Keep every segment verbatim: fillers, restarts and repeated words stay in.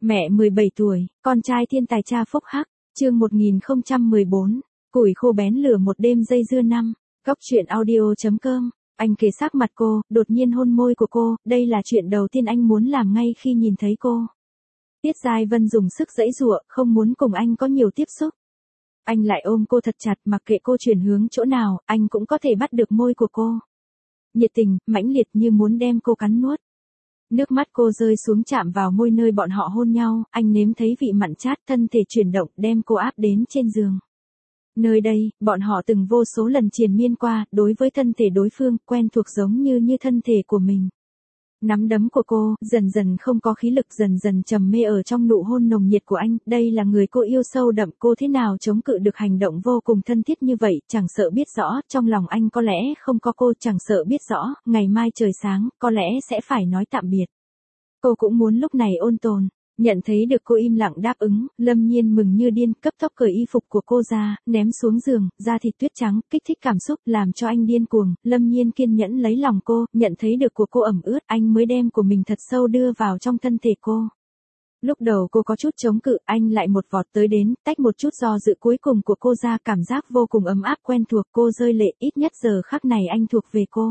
Mẹ mười bảy tuổi, con trai thiên tài cha phúc hắc, chương một nghìn không trăm mười bốn, củi khô bén lửa một đêm dây dưa năm, góc chuyện audio.com, anh kề sát mặt cô, đột nhiên hôn môi của cô, đây là chuyện đầu tiên anh muốn làm ngay khi nhìn thấy cô. Tiết Giai Vân dùng sức giãy giụa, không muốn cùng anh có nhiều tiếp xúc. Anh lại ôm cô thật chặt, mặc kệ cô chuyển hướng chỗ nào, anh cũng có thể bắt được môi của cô. Nhiệt tình, mãnh liệt như muốn đem cô cắn nuốt. Nước mắt cô rơi xuống chạm vào môi nơi bọn họ hôn nhau, anh nếm thấy vị mặn chát, thân thể chuyển động, đem cô áp đến trên giường. Nơi đây, bọn họ từng vô số lần triền miên qua, đối với thân thể đối phương, quen thuộc giống như như thân thể của mình. Nắm đấm của cô, dần dần không có khí lực, dần dần trầm mê ở trong nụ hôn nồng nhiệt của anh, đây là người cô yêu sâu đậm, cô thế nào chống cự được hành động vô cùng thân thiết như vậy, chẳng sợ biết rõ, trong lòng anh có lẽ không có cô, chẳng sợ biết rõ, ngày mai trời sáng, có lẽ sẽ phải nói tạm biệt. Cô cũng muốn lúc này ôn tồn. Nhận thấy được cô im lặng đáp ứng, Lâm Nhiên mừng như điên, cấp tốc cởi y phục của cô ra, ném xuống giường, da thịt tuyết trắng, kích thích cảm xúc, làm cho anh điên cuồng. Lâm Nhiên kiên nhẫn lấy lòng cô, nhận thấy được của cô ẩm ướt, anh mới đem của mình thật sâu đưa vào trong thân thể cô. Lúc đầu cô có chút chống cự, anh lại một vọt tới đến, tách một chút do dự cuối cùng của cô ra, cảm giác vô cùng ấm áp quen thuộc, cô rơi lệ, ít nhất giờ khắc này anh thuộc về cô.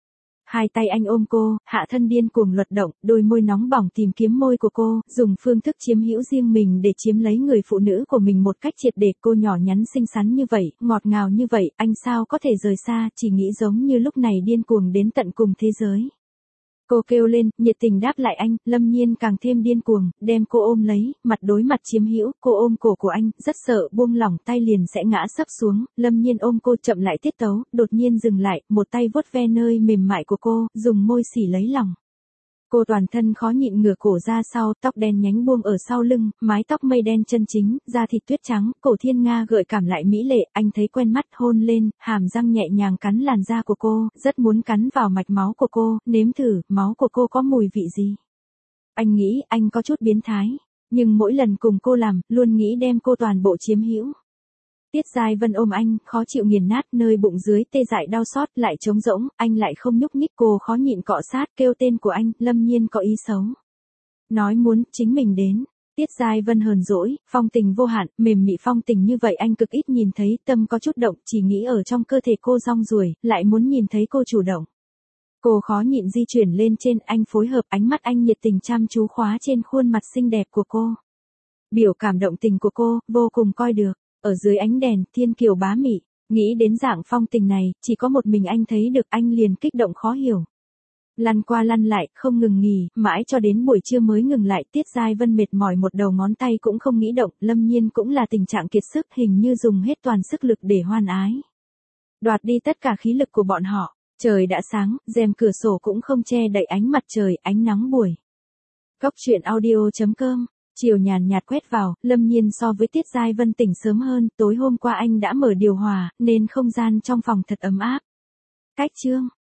Hai tay anh ôm cô, hạ thân điên cuồng luật động, đôi môi nóng bỏng tìm kiếm môi của cô, dùng phương thức chiếm hữu riêng mình để chiếm lấy người phụ nữ của mình một cách triệt để. Cô nhỏ nhắn xinh xắn như vậy, ngọt ngào như vậy, anh sao có thể rời xa, chỉ nghĩ giống như lúc này điên cuồng đến tận cùng thế giới. Cô kêu lên, nhiệt tình đáp lại anh, Lâm Nhiên càng thêm điên cuồng, đem cô ôm lấy, mặt đối mặt chiếm hữu, cô ôm cổ của anh, rất sợ buông lỏng tay liền sẽ ngã sấp xuống, Lâm Nhiên ôm cô chậm lại tiết tấu, đột nhiên dừng lại, một tay vuốt ve nơi mềm mại của cô, dùng môi xỉ lấy lòng. Cô toàn thân khó nhịn ngửa cổ ra sau, tóc đen nhánh buông ở sau lưng, mái tóc mây đen chân chính, da thịt tuyết trắng, cổ thiên nga gợi cảm lại mỹ lệ, anh thấy quen mắt, hôn lên, hàm răng nhẹ nhàng cắn làn da của cô, rất muốn cắn vào mạch máu của cô, nếm thử, máu của cô có mùi vị gì. Anh nghĩ anh có chút biến thái, nhưng mỗi lần cùng cô làm, luôn nghĩ đem cô toàn bộ chiếm hữu. Tiết Giai Vân ôm anh, khó chịu nghiền nát, nơi bụng dưới tê dại đau xót, lại trống rỗng, anh lại không nhúc nhích, cô khó nhịn cọ sát, kêu tên của anh, Lâm Nhiên có ý xấu. Nói muốn, chính mình đến. Tiết Giai Vân hờn dỗi, phong tình vô hạn, mềm mị phong tình như vậy anh cực ít nhìn thấy, tâm có chút động, chỉ nghĩ ở trong cơ thể cô rong ruổi, lại muốn nhìn thấy cô chủ động. Cô khó nhịn di chuyển lên trên, anh phối hợp, ánh mắt anh nhiệt tình chăm chú khóa trên khuôn mặt xinh đẹp của cô. Biểu cảm động tình của cô, vô cùng coi được. Ở dưới ánh đèn, thiên kiều bá mị, nghĩ đến dạng phong tình này, chỉ có một mình anh thấy được, anh liền kích động khó hiểu. Lăn qua lăn lại, không ngừng nghỉ, mãi cho đến buổi trưa mới ngừng lại, Tiết Giai Vân mệt mỏi một đầu ngón tay cũng không nghĩ động, Lâm Nhiên cũng là tình trạng kiệt sức, hình như dùng hết toàn sức lực để hoan ái. Đoạt đi tất cả khí lực của bọn họ, trời đã sáng, rèm cửa sổ cũng không che đậy ánh mặt trời, ánh nắng buổi. Góc chuyện audio.com. Chiều nhàn nhạt quét vào, Lâm Nhiên so với Tiết Giai Vân tỉnh sớm hơn, tối hôm qua anh đã mở điều hòa, nên không gian trong phòng thật ấm áp. Cách chương.